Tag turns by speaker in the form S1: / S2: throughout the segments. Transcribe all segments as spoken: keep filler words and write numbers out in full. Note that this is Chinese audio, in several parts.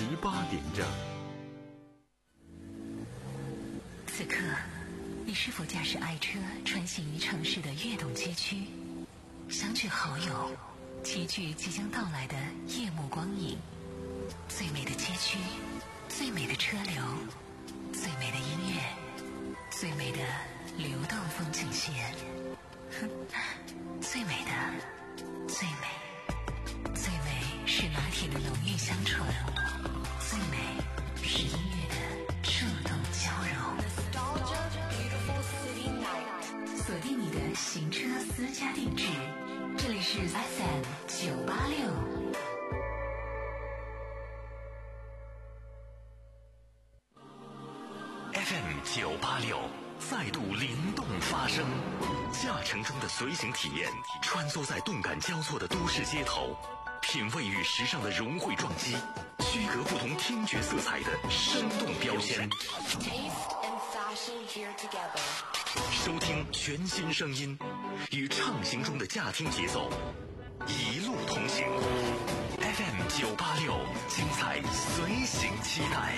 S1: 八点整。
S2: 此刻，你是否驾驶爱车穿行于城市的跃动街区，相聚好友，齐聚即将到来的夜幕光影？最美的街区，最美的车流，最美的音乐，最美的流动风景线。哼，最美的，最美，最美是拿铁的浓郁香醇，最美是音乐的触动交融。锁定你的行车私家定制，这里是 F M 九八六。
S1: F M 九八六再度灵动发声，驾乘中的随行体验，穿梭在动感交错的都市街头，品味与时尚的融汇撞击，区隔不同听觉色彩的生动标签。收听全新声音，与畅行中的驾听节奏，一路同行。F M 九八六，精彩随行期待。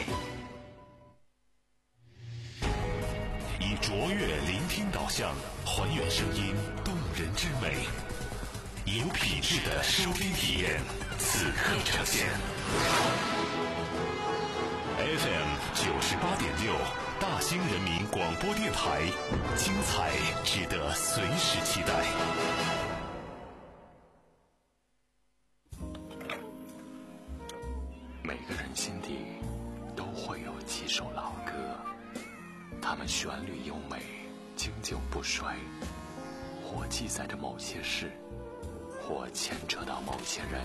S1: 以卓越聆听导向，还原声音动人之美，有品质的收听体验，此刻呈现。F M 九十八点六，大兴人民广播电台，精彩值得随时期待。每个人心底都会有几首老歌，它们旋律优美，经久不衰，或记载着某些事，或牵扯到某些人。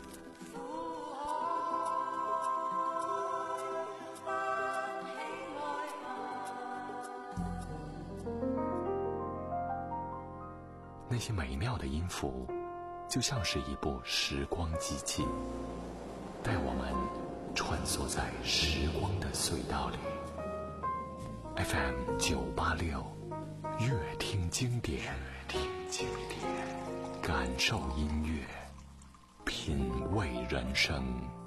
S1: 那些美妙的音符，就像是一部时光机器，带我们穿梭在时光的隧道里。F M 九八六，乐听经典，乐听经典，感受音乐，品味人生。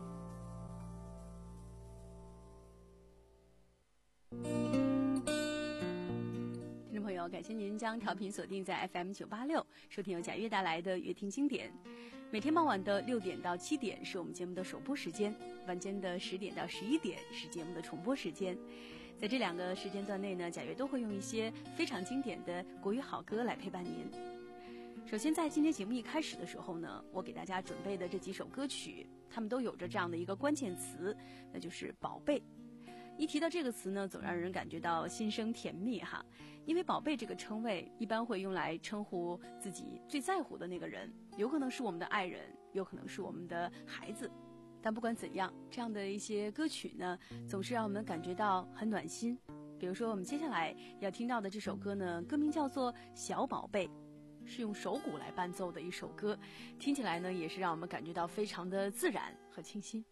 S3: 听众朋友，感谢您将调频锁定在 F M 九八六，收听由贾悦带来的乐听经典。每天傍晚的六点到七点是我们节目的首播时间，晚间的十点到十一点是节目的重播时间。在这两个时间段内呢，贾悦都会用一些非常经典的国语好歌来陪伴您。首先在今天节目一开始的时候呢，我给大家准备的这几首歌曲，它们都有着这样的一个关键词，那就是宝贝。一提到这个词呢，总让人感觉到心生甜蜜哈，因为宝贝这个称谓一般会用来称呼自己最在乎的那个人，有可能是我们的爱人，有可能是我们的孩子。但不管怎样，这样的一些歌曲呢，总是让我们感觉到很暖心。比如说我们接下来要听到的这首歌呢，歌名叫做《小宝贝》，是用手鼓来伴奏的一首歌，听起来呢也是让我们感觉到非常的自然和清新。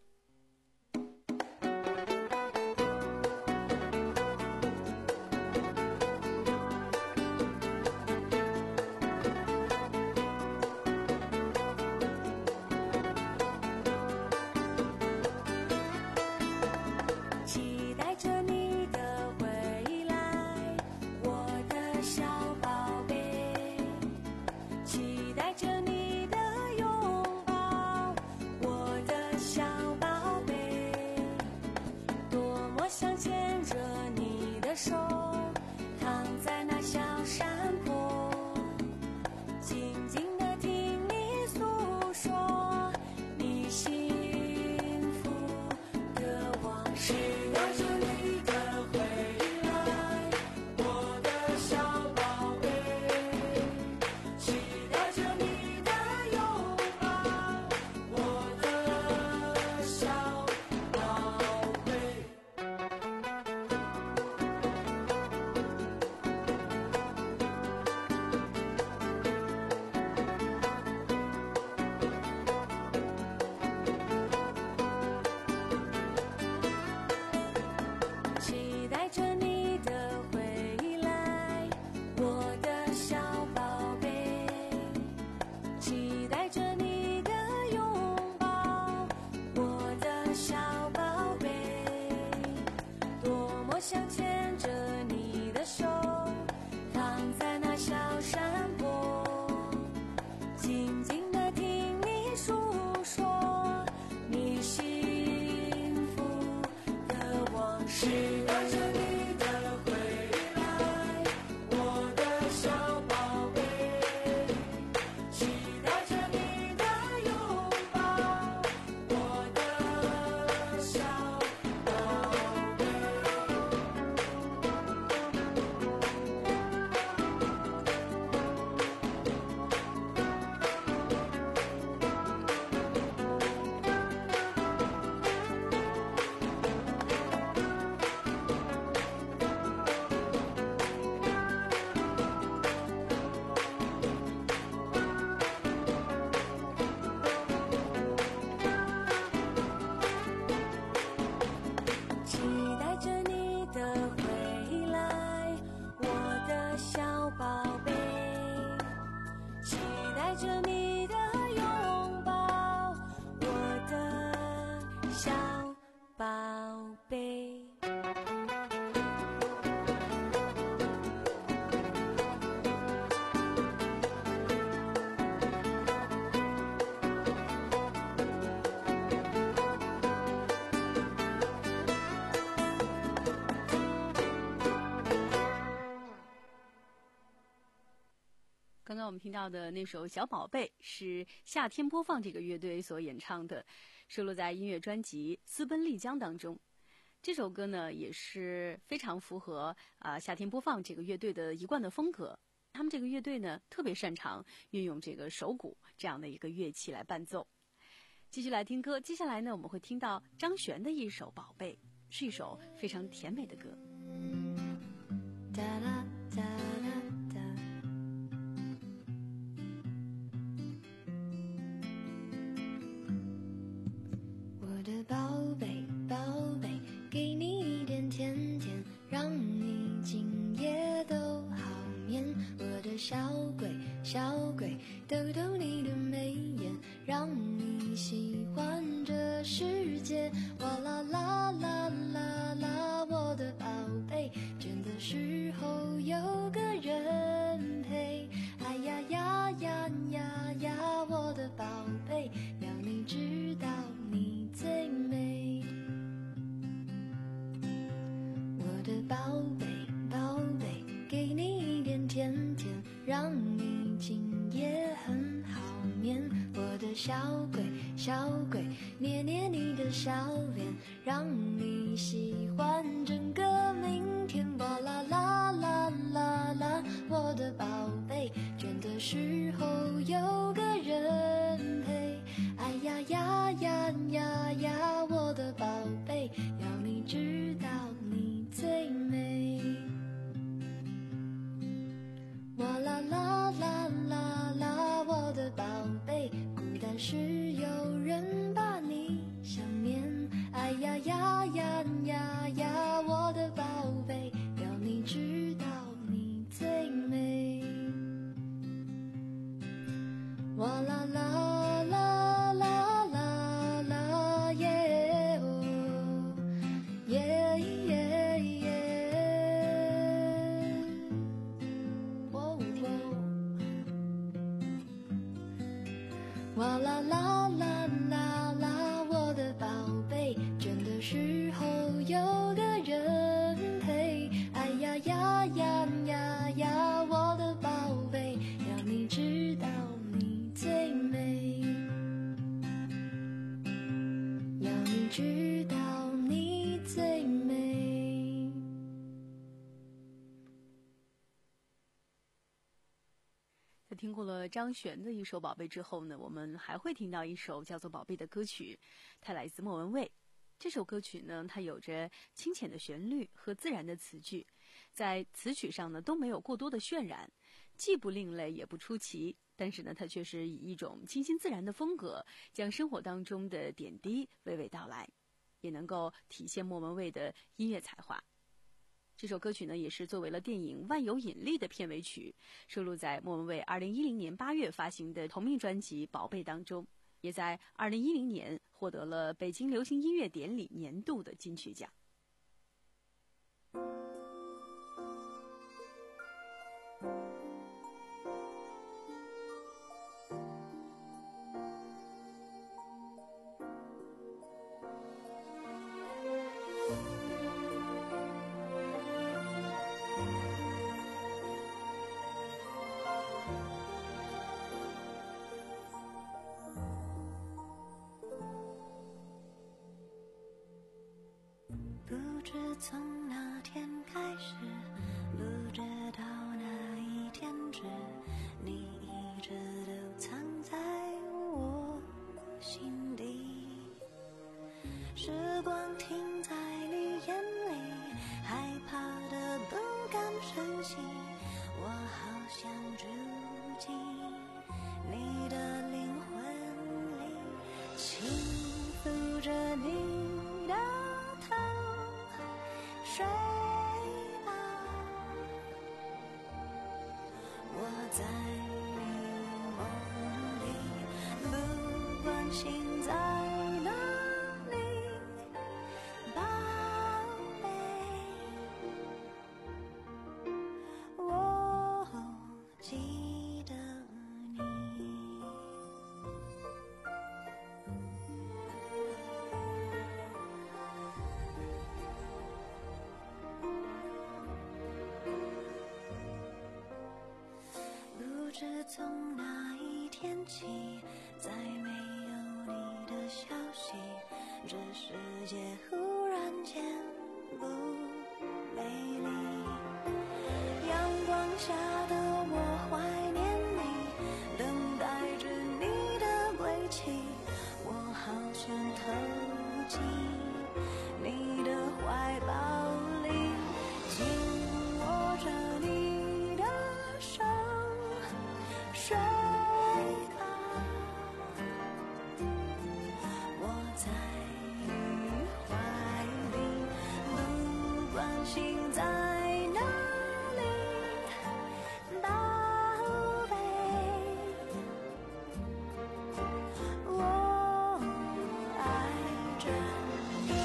S3: 刚刚我们听到的那首《小宝贝》是夏天播放这个乐队所演唱的，收录在音乐专辑《私奔丽江》当中。这首歌呢也是非常符合啊、呃、夏天播放这个乐队的一贯的风格。他们这个乐队呢特别擅长运用这个手鼓这样的一个乐器来伴奏。继续来听歌，接下来呢我们会听到张悬的一首《宝贝》，是一首非常甜美的歌。
S4: 哒啦哒啦哒，我的宝贝宝贝，给你一点甜甜，让你今夜都好眠。我的小鬼小鬼，逗逗你的眉眼，让你喜欢这世界。哇啦啦啦啦啦，我的宝贝，倦的时候有个人陪。哎呀呀呀呀呀，我的宝贝，要你知道你最美。我的宝贝宝贝，给你一点甜甜，让你今夜很好眠。我的小鬼小鬼，捏捏你的小脸，让你喜欢整个明天。哇啦啦啦啦啦，我的宝贝，倦的时候有个人陪。哎呀呀呀呀呀，我的宝贝，要你知道你最美。哇啦啦啦啦啦，我的宝贝，孤单时有人把你想念。哎呀呀呀呀呀，我的宝贝，要你知道你最美。哇啦啦啦啦啦啦耶哦耶耶耶，哦哦，哇啦啦啦啦啦，我的宝贝，倦的时候有个人陪。哎呀呀呀呀呀，我的宝贝，要你知道你最美，要你知道你最美。
S3: 在听过了张悬的一首《宝贝》之后呢，我们还会听到一首叫做《宝贝》的歌曲，它来自莫文蔚。这首歌曲呢，它有着清浅的旋律和自然的词句，在词曲上呢都没有过多的渲染，既不另类也不出奇，但是呢，它却是以一种清新自然的风格，将生活当中的点滴娓娓道来，也能够体现莫文蔚的音乐才华。这首歌曲呢，也是作为了电影《万有引力》的片尾曲，收录在莫文蔚二零一零年八月发行的同名专辑《宝贝》当中，也在二零一零年获得了北京流行音乐典礼年度的金曲奖。
S5: 知从那天开始，不知道哪一天止，你一直都藏在我心底。时光停在你眼里，害怕的不敢珍惜，我好想住进你的灵魂里，轻抚着你的头，睡吧，我在你梦里，不管心在哪里，宝贝，我记得你。不知从哪一天起，再没有你的消息，这世界忽然间不美丽。阳光下的我怀念你，等待着你的归期，我好想投进你的怀抱里，紧握着你的手，睡吧，我在你怀里，不管心在哪里，宝贝，我爱着你。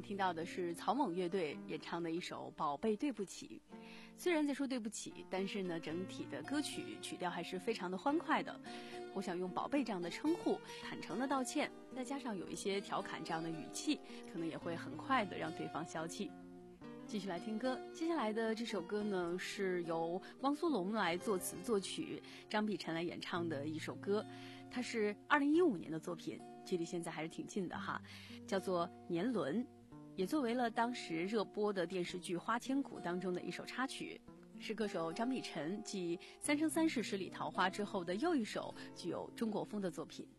S3: 听到的是草蜢乐队演唱的一首《宝贝对不起》。虽然在说对不起，但是呢，整体的歌曲曲调还是非常的欢快的。我想用宝贝这样的称呼，坦诚的道歉，再加上有一些调侃这样的语气，可能也会很快的让对方消气。继续来听歌，接下来的这首歌呢，是由汪苏泷来作词作曲，张碧晨来演唱的一首歌，它是二零一五年的作品，距离现在还是挺近的哈，叫做《年轮》，也作为了当时热播的电视剧《花千骨》当中的一首插曲，是歌手张碧晨继《三生三世十里桃花》之后的又一首具有中国风的作品。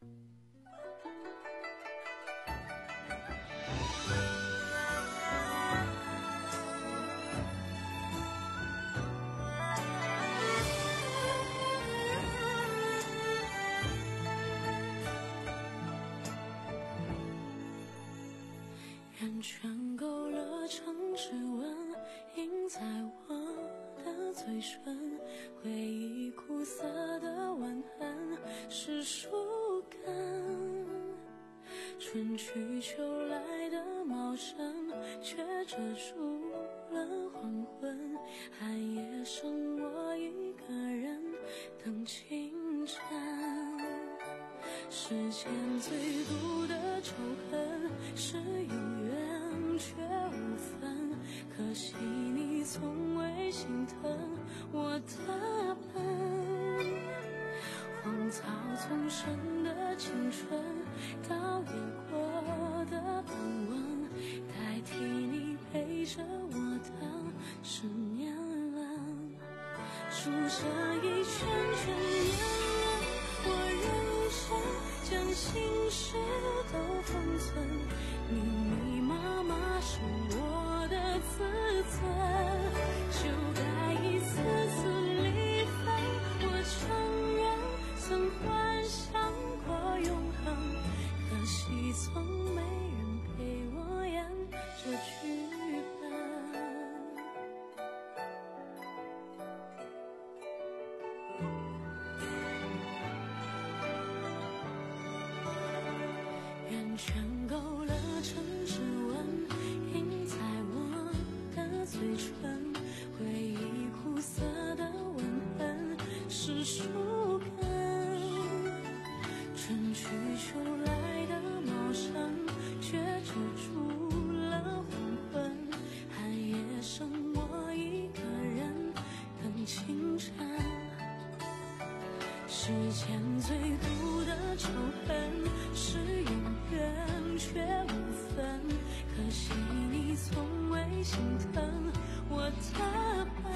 S6: 圆圈勾勒成指纹，印在我的嘴唇，回忆苦涩的吻痕是树根，春去秋来的茂盛却遮住了黄昏，寒夜剩我一个人等清晨，世间最毒的仇恨是有缘却无分，可惜你从未心疼我的笨，荒草丛生的青春，倒映过的斑纹，代替你陪着我的是年轮，数着一圈圈年轮，我认真将心事都封存，密密麻麻是我的自尊，就该一次次离分，我承认曾幻想过永恒，可惜从没人陪我演这剧本。圆圈勾勒成指纹，印在我的嘴唇，回忆苦涩的吻痕是树根，春去秋来的茂盛却遮住了黄昏，寒夜剩我一个人等清晨，世间最毒的仇恨是永远却无分，可惜你从未心疼我的笨，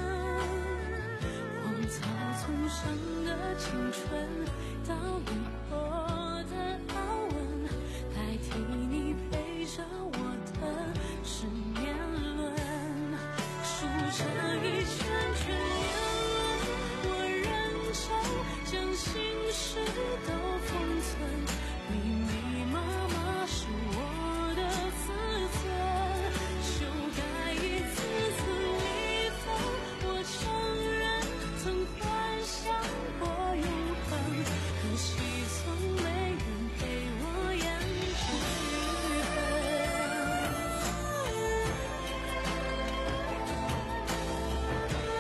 S6: 荒草丛生的青春，倒映过的凹纹，代替你陪着我的是年轮，数着一圈圈年轮，我认真将心事都封存，密密麻麻是我的自尊，就该一次次离分，我承认曾幻想过永恒，可惜从没人陪我演这剧本。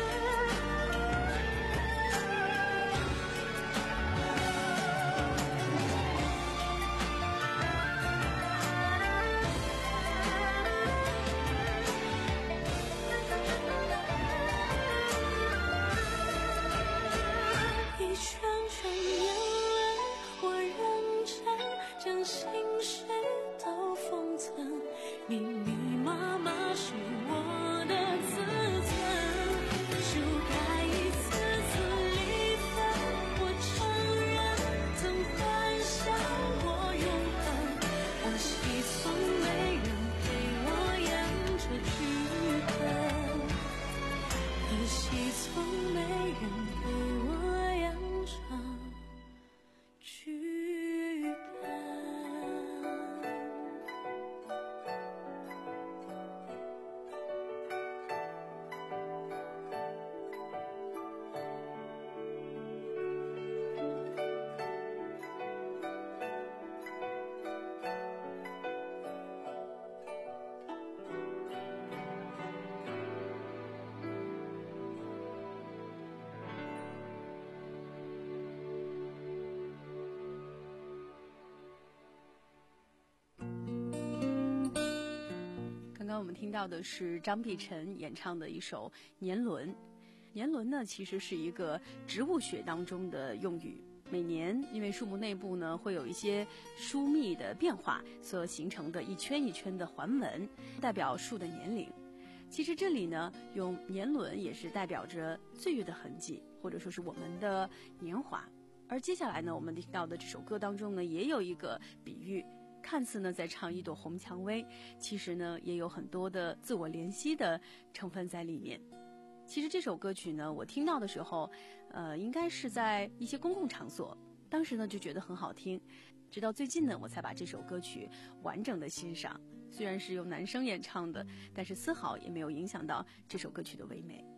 S3: 刚我们听到的是张碧晨演唱的一首《年轮》。年轮呢，其实是一个植物学当中的用语。每年因为树木内部呢会有一些疏密的变化所形成的一圈一圈的环纹，代表树的年龄。其实这里呢用年轮也是代表着岁月的痕迹，或者说是我们的年华。而接下来呢我们听到的这首歌当中呢也有一个比喻，看似呢在唱一朵红蔷薇，其实呢也有很多的自我怜惜的成分在里面。其实这首歌曲呢我听到的时候呃，应该是在一些公共场所，当时呢就觉得很好听，直到最近呢我才把这首歌曲完整的欣赏。虽然是由男生演唱的，但是丝毫也没有影响到这首歌曲的唯美。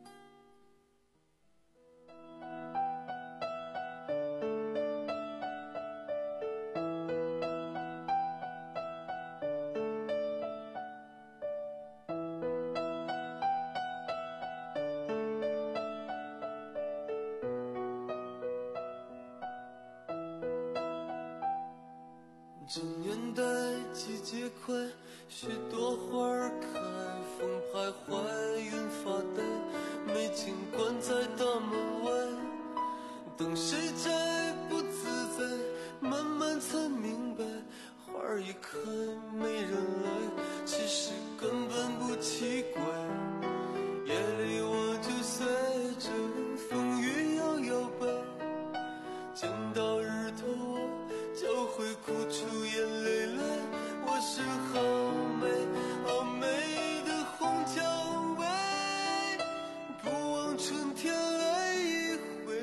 S7: 这年代季节快，许多花儿开，风徘徊，云发呆，没尽关在大门外，等谁摘不自在，慢慢才明白，花儿一开没人来，其实根本不奇怪。夜里我就随着风雨摇摇摆，见到日头我就会哭出眼泪来。我是好美好美的红蔷薇，不枉春天来一回，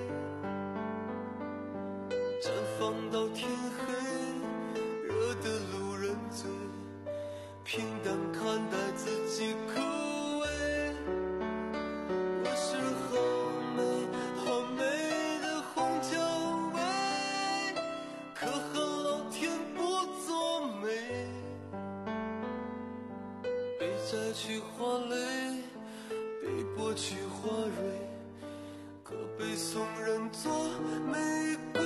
S7: 绽放到天黑，惹得路人醉，平淡看待自己枯萎。我是好美好美的红蔷薇，可恨老天不作美，被摘去花蕾，被剥去花蕊，可被送人作玫瑰。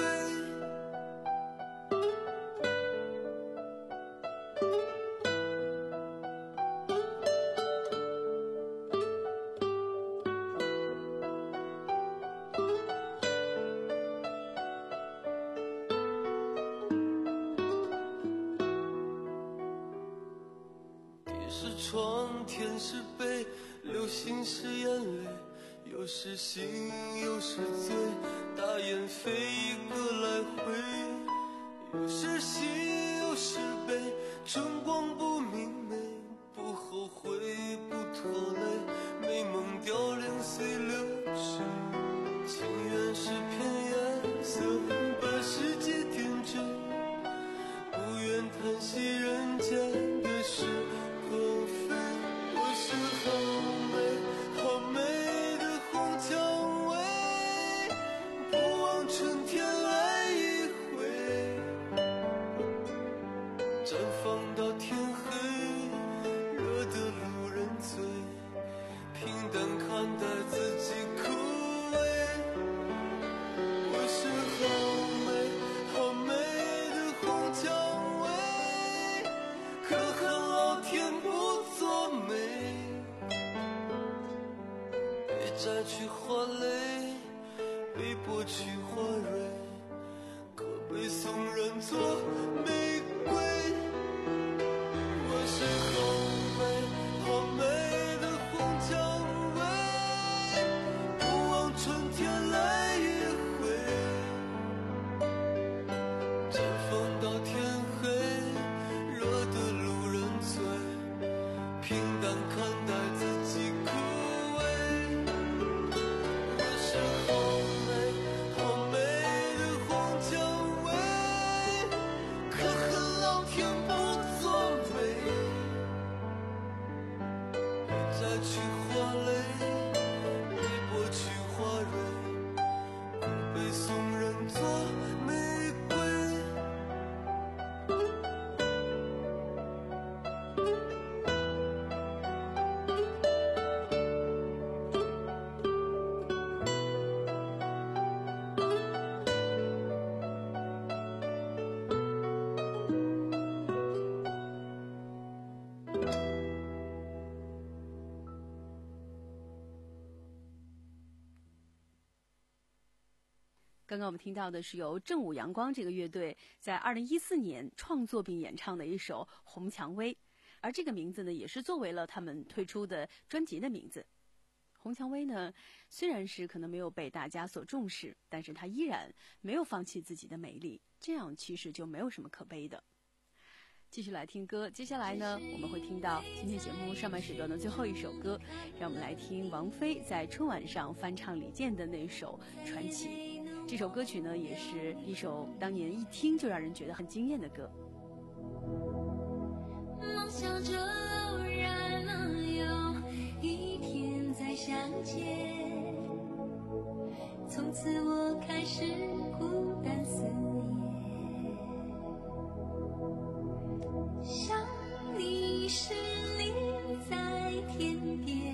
S7: 窗，天是悲，流星是眼泪，有时醒有时醉，大雁飞一个来回，有时喜有时悲，春光不明媚，不后悔不拖累，美梦凋零随流水，情缘是片颜色，把世界点缀，不愿叹息人间的事和非。我是好美好美的红蔷薇，不枉春天来一回，绽放到天黑，惹得路人醉，平淡看待自己枯萎。我是好美好美的红蔷薇，可恨老天不作美，被摘去花蕾，被剥去花蕊，可被送人作玫瑰。我是好美好美的红蔷薇，不枉春天来一回，绽放到天黑，惹得路人醉，平淡看待自己枯萎。我是好美好美的红蔷薇，可恨老天不作美，
S3: 刚刚我们听到的是由正午阳光这个乐队在二零一四年创作并演唱的一首《红蔷薇》，而这个名字呢，也是作为了他们推出的专辑的名字。红蔷薇呢，虽然是可能没有被大家所重视，但是它依然没有放弃自己的美丽，这样其实就没有什么可悲的。继续来听歌，接下来呢，我们会听到今天节目上半时段的最后一首歌，让我们来听王菲在春晚上翻唱李健的那首《传奇》。这首歌曲呢，也是一首当年一听就让人觉得很惊艳的歌。
S6: 梦想着偶然能有一天再相见，从此我开始孤单思念，想你时你在天边，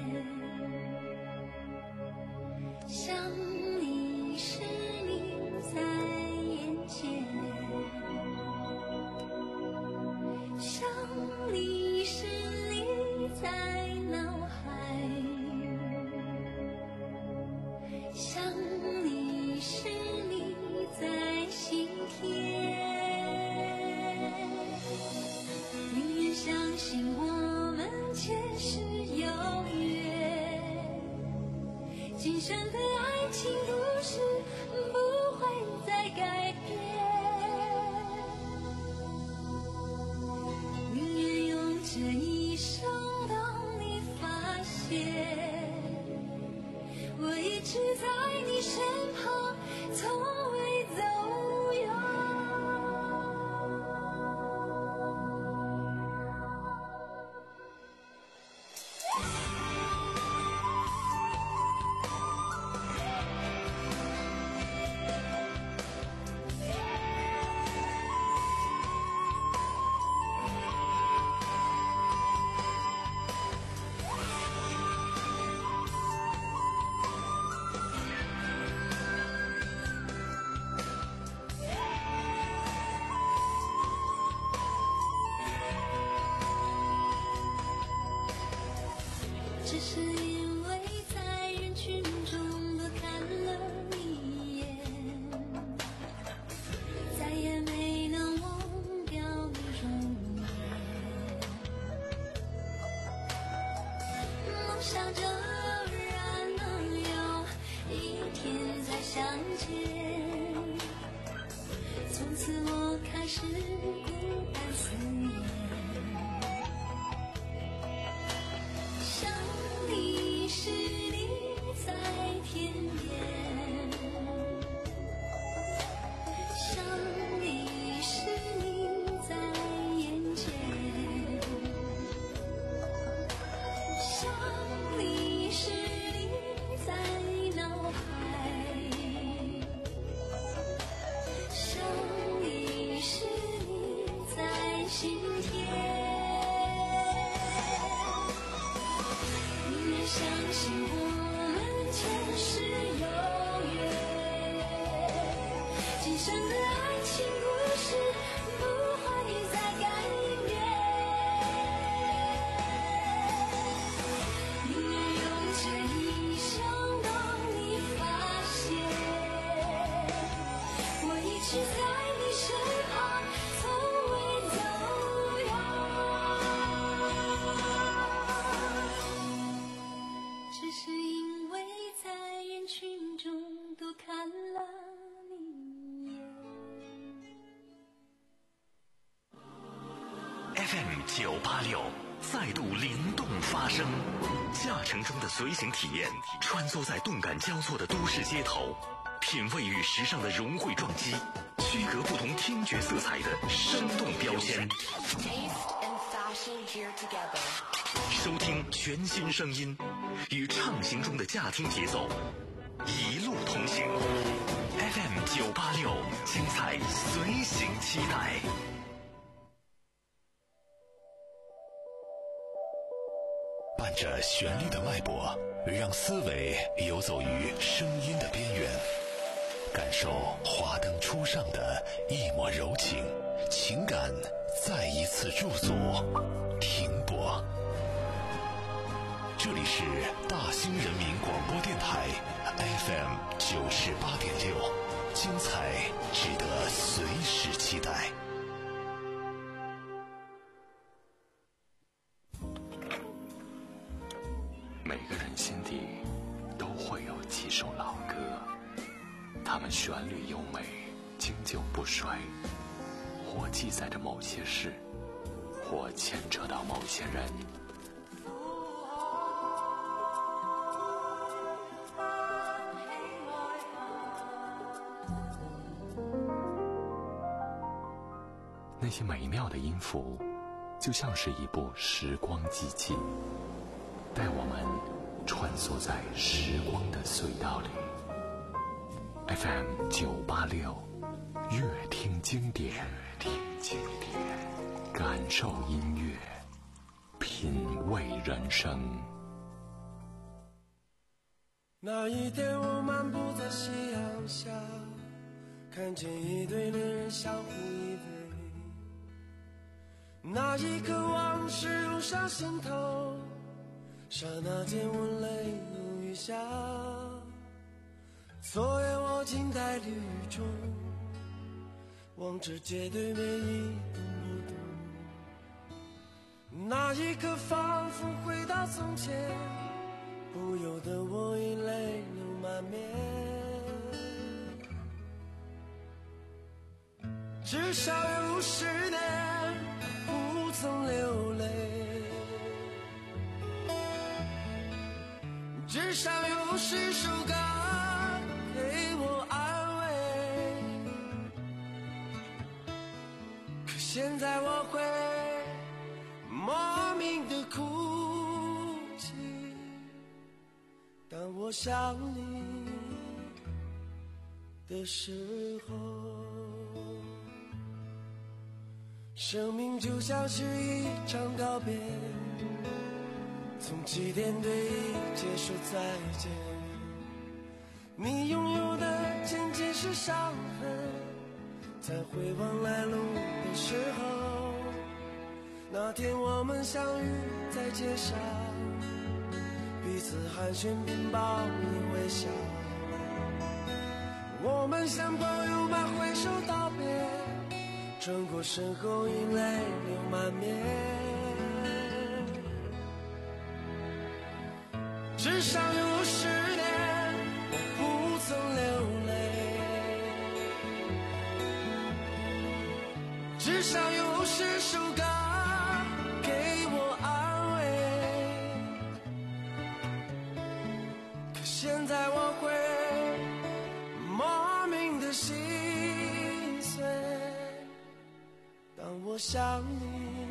S6: 想你时你在眼前，想你时你在脑海，想你时你在心田。宁愿相信我们前世有约，今生的爱情故事不会再改变。宁愿用这一生等你发现，我一直在你身旁，从未走远。只是因为在人群中多看了你一眼，再也没能忘掉你容颜。梦想着偶然能有一天再相见，从此我开始孤单思念。想你时你在天边，想你时你在眼前，想你时你在脑海，想你时你在心田。相信我们前世有约，今生的爱情故事不会再改变。宁愿用这一生等你发现，我一直在你身旁，从未走远。只是因为在人群中多看了你一眼。
S8: F M 九八六再度灵动发声，驾乘中的随行体验，穿梭在动感交错的都市街头，品味与时尚的融汇撞击，区隔不同听觉色彩的生动标签。收听全新声音，与畅行中的驾听节奏，一路同行。F M 九八六，精彩随行期待。伴着旋律的脉搏，让思维游走于声音的边缘，感受华灯初上的一抹柔情，情感再一次驻足停泊。这里是大兴人民广播电台 F M 九十八点六。 精彩值得随时期待。
S1: 每个人心底都会有几首老歌，它们旋律优美，经久不衰，或记载着某些事，或牵扯到某些人。那些美妙的音符，就像是一部时光机器，带我们穿梭在时光的隧道里。F M 九八六，乐听经典，乐听经典，感受音乐，品味人生。
S7: 那一天，我漫步在夕阳下，看见一对恋人相互依偎。那一刻，往事涌上心头，刹那间我泪如雨下。昨夜我静在绿雨中，望着街对面一动不动。那一刻仿佛回到从前，不由得我已泪流满面。至少有十年不曾流泪，至少有十首歌给我安慰。可现在我会莫名的哭泣，当我想你的时候。生命就像是一场告别，从起点对一切说再见。你拥有的仅仅是伤痕，在回望来路的时候，那天我们相遇在街上，彼此寒暄并报以微笑。我们像朋友般挥手道别，转过身后因泪流满面。至少有十年我不曾流泪，至少有十首歌给我安慰。可现在我会莫名的心碎，当我想你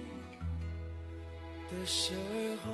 S7: 的时候。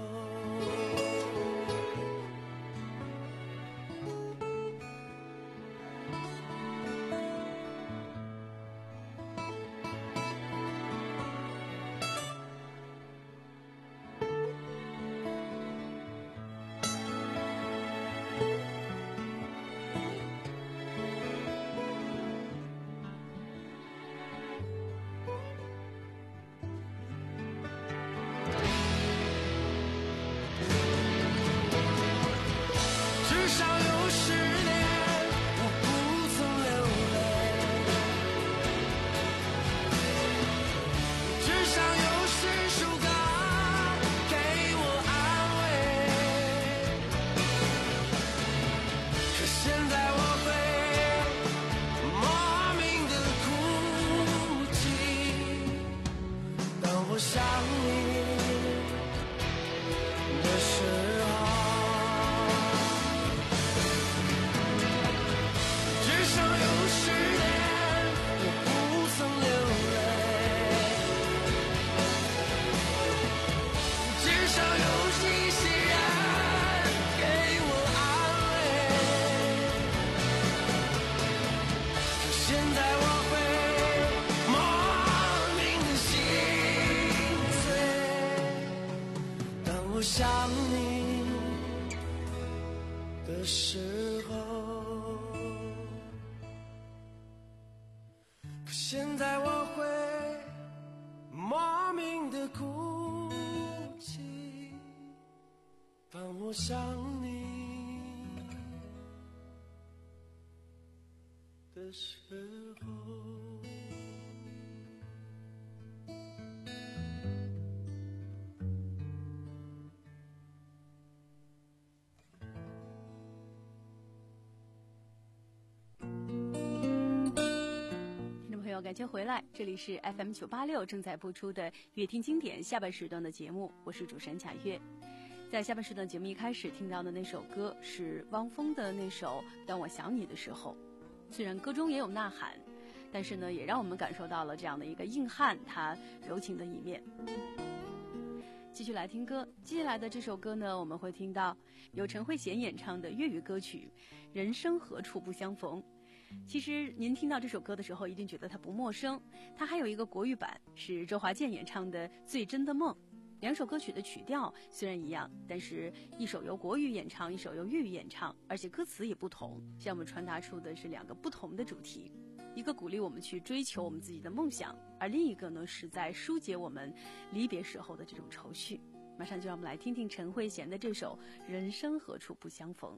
S7: 至少有十年我不曾流泪，至少有十首歌给我安慰。可现在我会莫名的哭泣，当我想你的时候。至少有十年我不曾流泪，至少有一些人给我安慰。可现在我会莫名的心碎，当我想你的时候。现在我会莫名的哭泣，当我想你的时候。
S3: 感谢回来，这里是 F M 九八六正在播出的乐听经典下半时段的节目，我是主持人贾月。在下半时段节目一开始听到的那首歌是汪峰的那首《当我想你的时候》，虽然歌中也有呐喊，但是呢，也让我们感受到了这样的一个硬汉他柔情的一面。继续来听歌，接下来的这首歌呢，我们会听到由陈慧娴演唱的粤语歌曲《人生何处不相逢》。其实您听到这首歌的时候一定觉得它不陌生，它还有一个国语版是周华健演唱的《最真的梦》。两首歌曲的曲调虽然一样，但是一首由国语演唱，一首由粤语演唱，而且歌词也不同，向我们传达出的是两个不同的主题，一个鼓励我们去追求我们自己的梦想，而另一个呢是在疏解我们离别时候的这种愁绪。马上就让我们来听听陈慧娴的这首《人生何处不相逢》。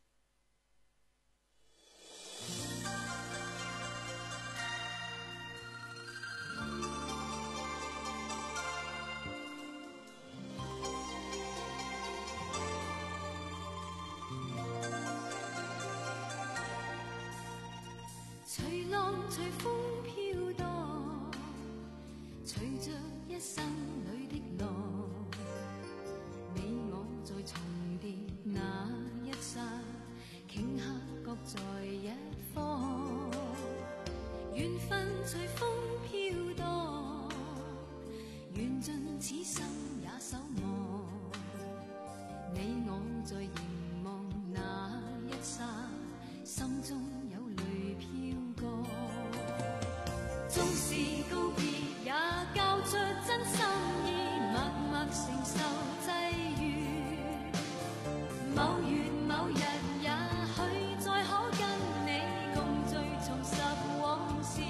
S6: 随浪随风飘荡，随着一生里的路，你我在重叠那一刹，顷刻各在一方。缘分随风飘荡，缘尽此生也守望。你我在凝望那一刹，心中有泪飘过。纵是告别，也交出真心意，默默承受际遇。某月某日，也許再可跟你共聚，重拾往事。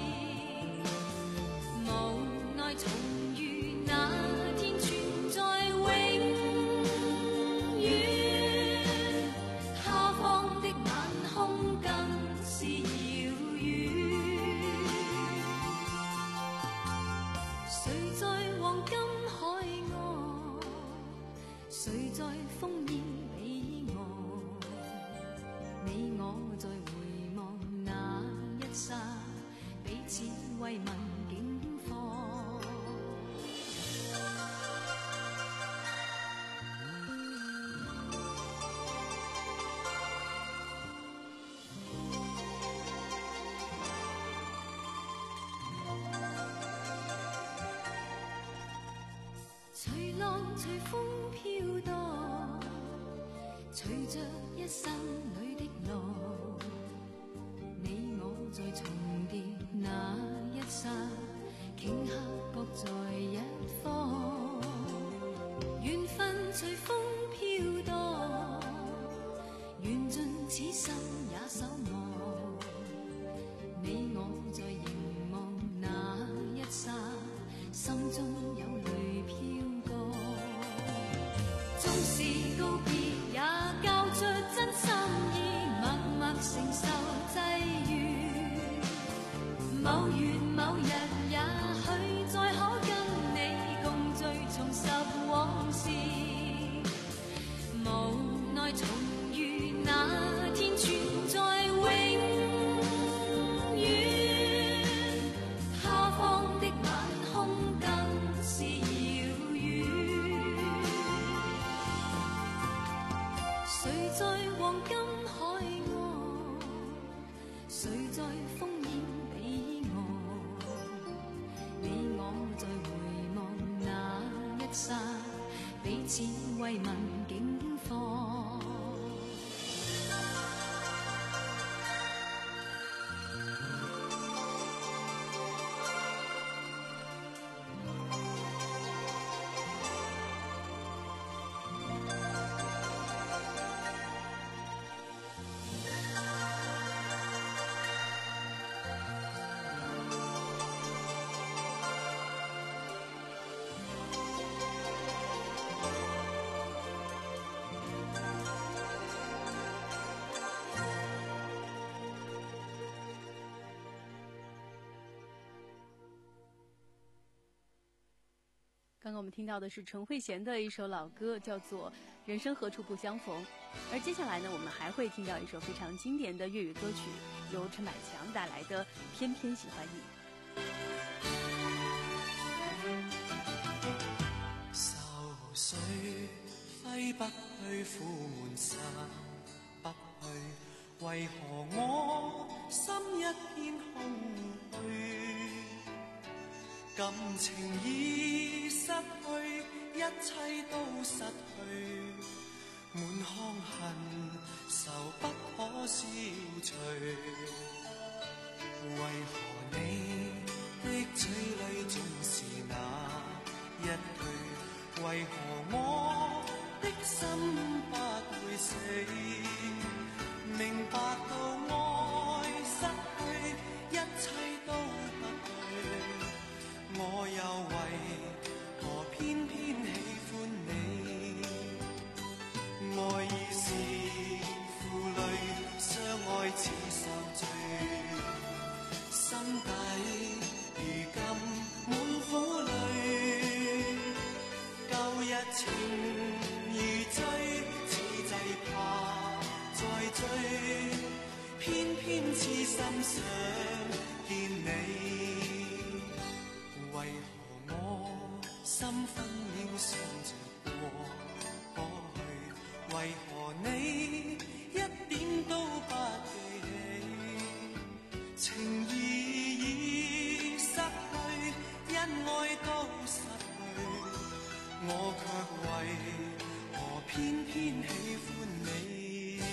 S6: 無奈重遇那天存在永遠，他方的晚空更是遙遠。誰在黃金海岸，誰在烽煙彼岸？你我在回望那一剎，彼此慰問境況。隨浪隨風飄蕩，隨着一生裏的路，你我在重疊那一剎，頃刻各在一方。緣分隨風飄蕩，緣盡此生也守望。你我在凝望那一剎，心中有淚飄過。縱是告別，也交出真心意，默默承受際遇。某月某日，也許再可跟你共聚，重拾往事。無奈重遇那天存在永遠，他方的晚空更是遙遠。誰在黃金海岸，誰在烽煙彼岸？你我在回望那一剎，彼此慰問境況。
S3: 刚刚我们听到的是陈慧娴的一首老歌，叫做《人生何处不相逢》。而接下来呢，我们还会听到一首非常经典的粤语歌曲，由陈百强带来的《偏偏喜欢你》。
S7: 愁緒揮不去，苦悶散不去，為何我心一片空虛？感情已失去，一切都失去，滿腔恨愁不可消除。為何你的嘴裏總是那一句？為何我的心不會死？明白到愛失去，一切都不對。我又為何偏偏喜歡你？愛已是負累，相愛似受罪，心底如今滿苦淚。舊日情如醉，此際怕再追，偏偏痴心想見你。為何我心分秒想着過去？為何你一點都不記起？情義已失去，因愛都失去，我卻為何偏偏喜歡你？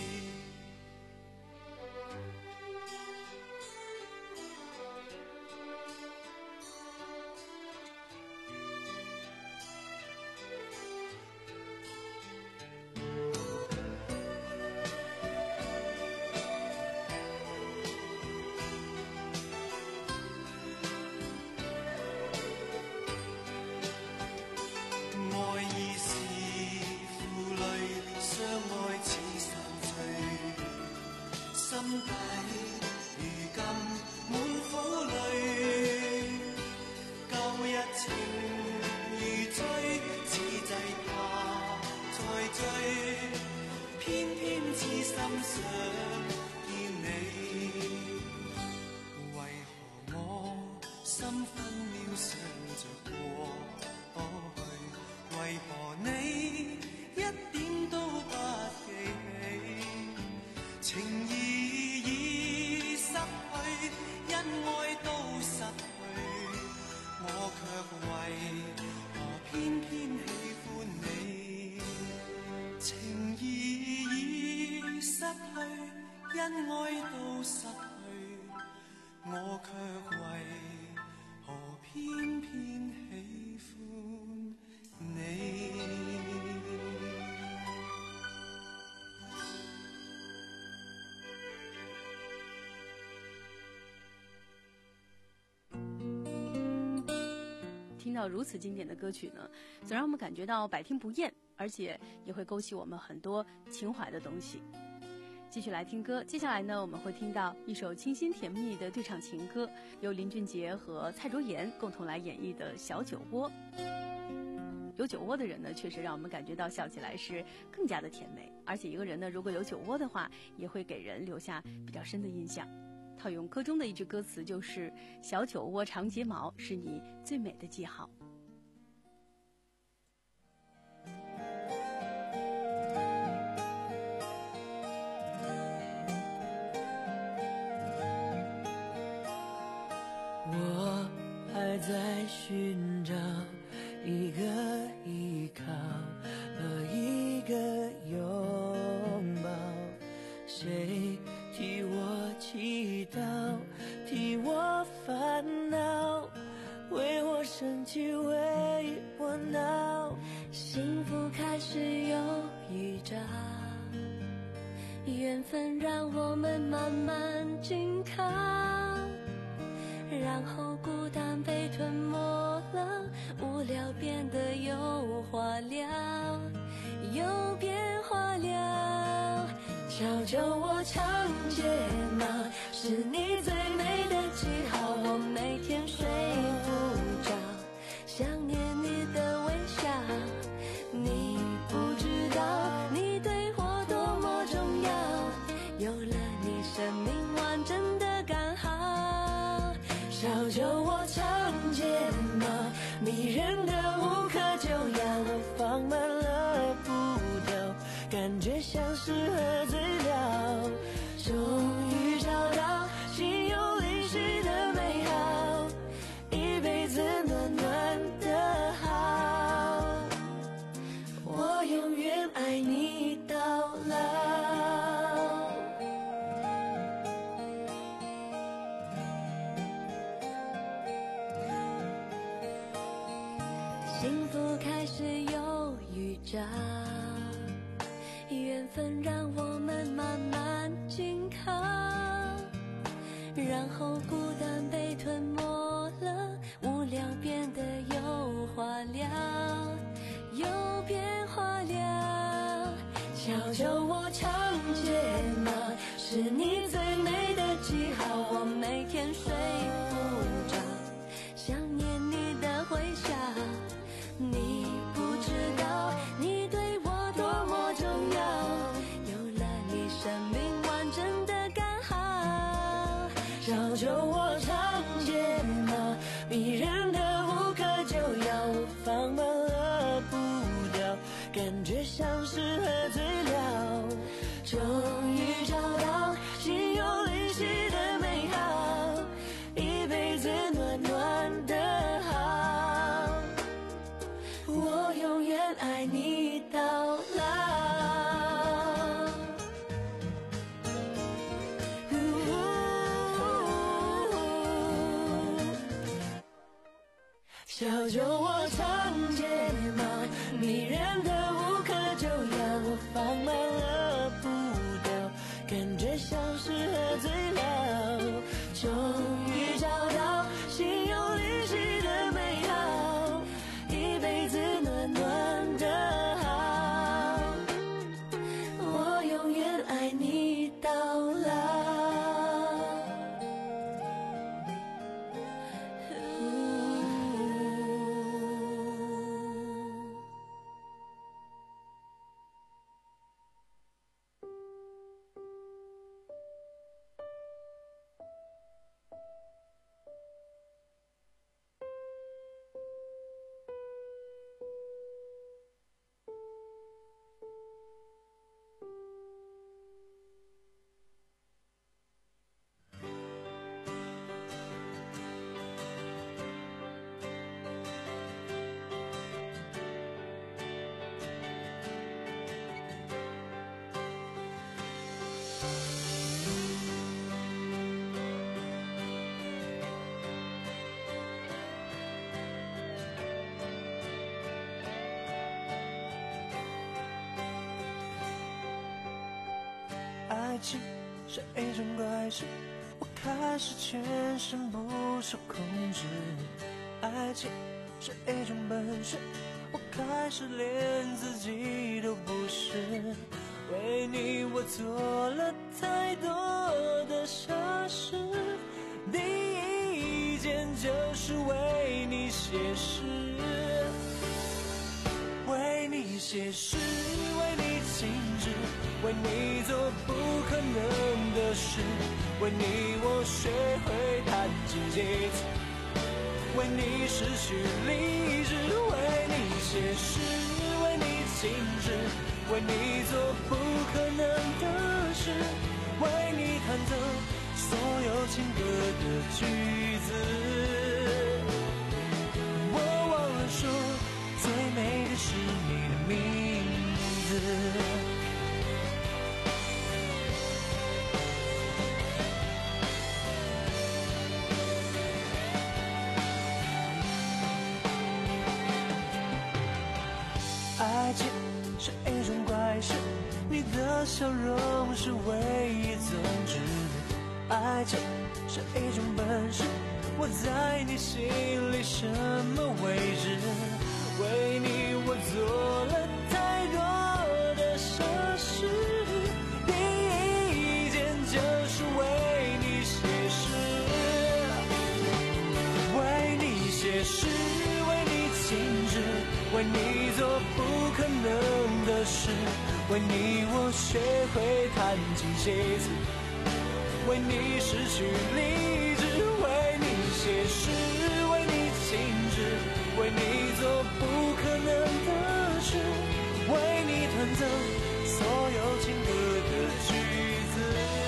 S3: 听到如此经典的歌曲呢，总让我们感觉到百听不厌，而且也会勾起我们很多情怀的东西。继续来听歌，接下来呢，我们会听到一首清新甜蜜的对唱情歌，由林俊杰和蔡卓妍共同来演绎的《小酒窝》。有酒窝的人呢，确实让我们感觉到笑起来是更加的甜美，而且一个人呢，如果有酒窝的话，也会给人留下比较深的印象。套用歌中的一句歌词，就是小酒窝长睫毛是你最美的记号。
S9: 我还在寻找一个依靠和一个拥抱，谁替我祈祷，替我烦恼，为我生气，为我闹。
S6: 幸福开始有预兆，缘分让我们慢慢紧靠，然后孤单被吞没了，无聊变得有话聊，有变化了。小酒窝长睫毛是你最美的记号，我每天睡不着，想念你的微
S9: 小酒窝长睫毛，迷人的无可救药，我放慢了步调，感觉像是喝醉了，终于找到心有灵犀的美好，一辈子暖暖的好，我永远爱你到老。幸福开始有预兆，缘分让我们慢慢紧靠，然后孤单被吞没了，无聊变得有话聊，有变化了。小酒窝长睫毛，是你最美的记号，我每天睡不着，想念你的微笑。你不知道你对我多么重要，有了你生命完整的刚好。小酒窝长睫毛，迷人的无可救药，我放慢了步调，感觉像是喝醉了，终于找到心有灵犀的美好，一辈子暖暖的好，我永远爱你到老。小酒窝长睫毛，迷人的无可救药，我放慢了步调，感觉像是喝醉了，终于找到心有灵犀的美好，一辈子暖暖的好，我永远爱你到老。爱情是一种怪事，我开始全身不受控制。爱情是一种本事，我开始连自己都不是。为你我做了太多的傻事，第一件就是为你写诗，为你写诗，为你静止，为你做不可能的事，为你我学会弹琴写词，为你失去理智，为你写诗，为你静止，为你做不可能的事，为你弹奏所有情歌的句子。我忘了说，最美的是你的名字。爱情是一种怪事，你的笑容是唯一宗旨。爱情是一种本事，我在你心里什么位置？为你我做了太多的傻事，第一件就是为你写诗，为你写诗，为你静止，为你做不可能的事，为你我学会弹琴写词，为你失去理智，为你写
S7: 写诗，为你静止，为你做不可能的事，为你弹奏所有情歌的句子。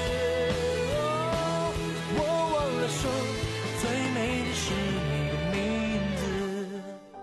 S7: 哦，我忘了说，最美的是你的名字。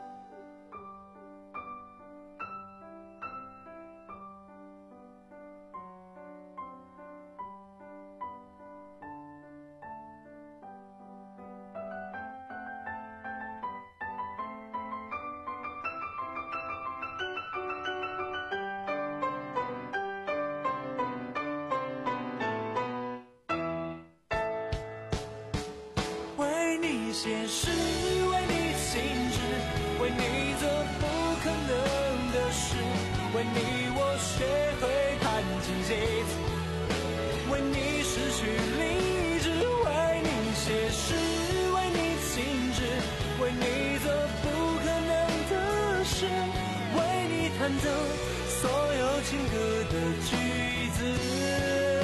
S7: 写诗，为你静止，为你做不可能的事，为你我学会弹琴写字，为你失去理智，为你写诗，为你静止，为你做不可能的事，为你弹奏所有情歌的句子。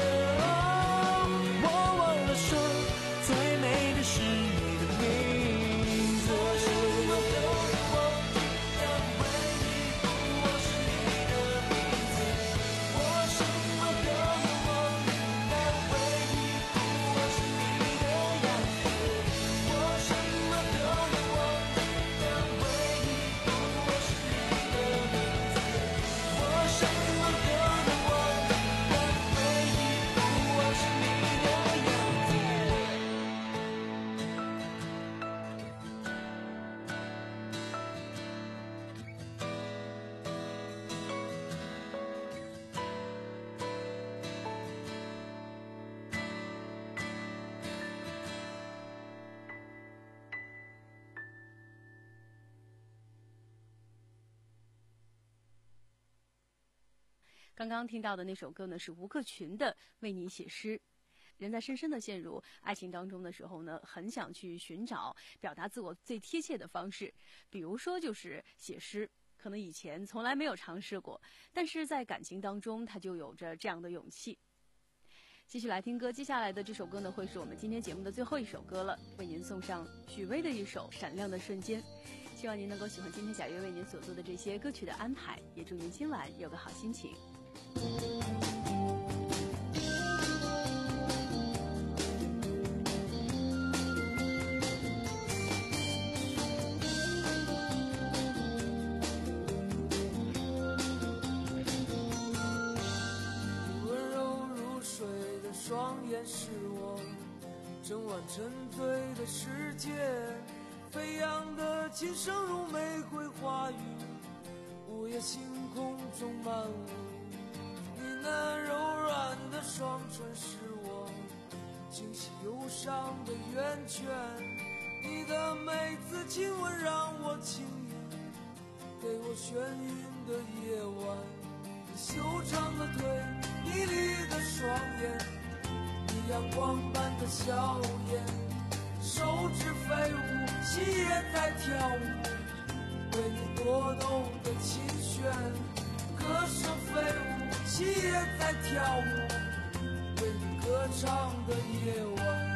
S3: 刚刚听到的那首歌呢，是吴克群的《为你写诗》。人在深深的陷入爱情当中的时候呢，很想去寻找表达自我最贴切的方式，比如说就是写诗。可能以前从来没有尝试过，但是在感情当中，他就有着这样的勇气。继续来听歌，接下来的这首歌呢，会是我们今天节目的最后一首歌了，为您送上许巍的一首《闪亮的瞬间》。希望您能够喜欢今天贾月为您所做的这些歌曲的安排，也祝您今晚有个好心情。
S7: 温柔如水的双眼是我整晚沉醉的世界，飞扬的琴声如玫瑰花语，午夜星空中漫舞。你那柔软的双唇是我清晰忧伤的源泉，你的每次亲吻让我轻盈，给我眩晕的夜晚。你修长的腿，你绿的双眼，你阳光般的笑颜，手指飞舞，心也在跳舞，为你拨动的琴弦，歌声飞舞，心也在跳舞，为你歌唱的夜晚。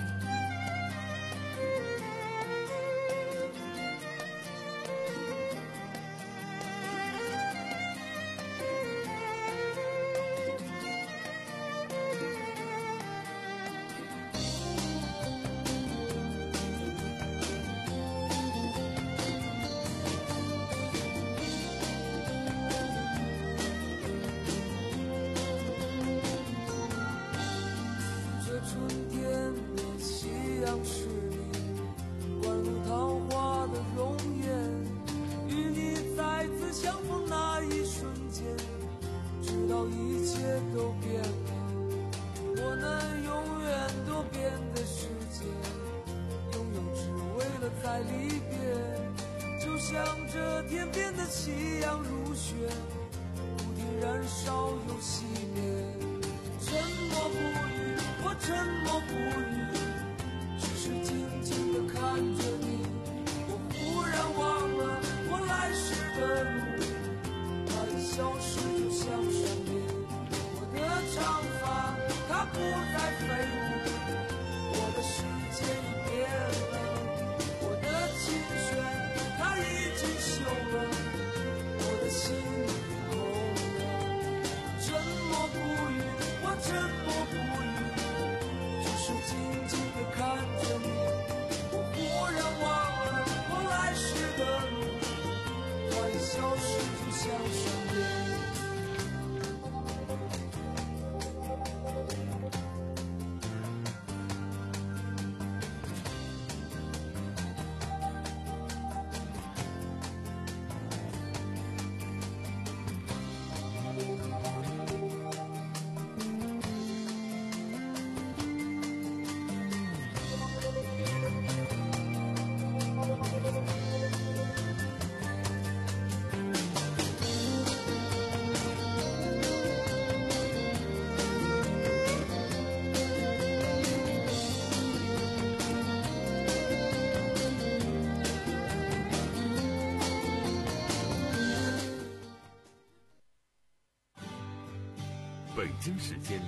S7: 在离别，就像这天边的夕阳如雪，不停燃烧又熄灭。沉默不语，我沉默不语，只是静静地看着你。我忽然忘了我来时的路，它一消失就像闪电。我的长发它不再飞舞，我的世界已变了。
S10: 时间。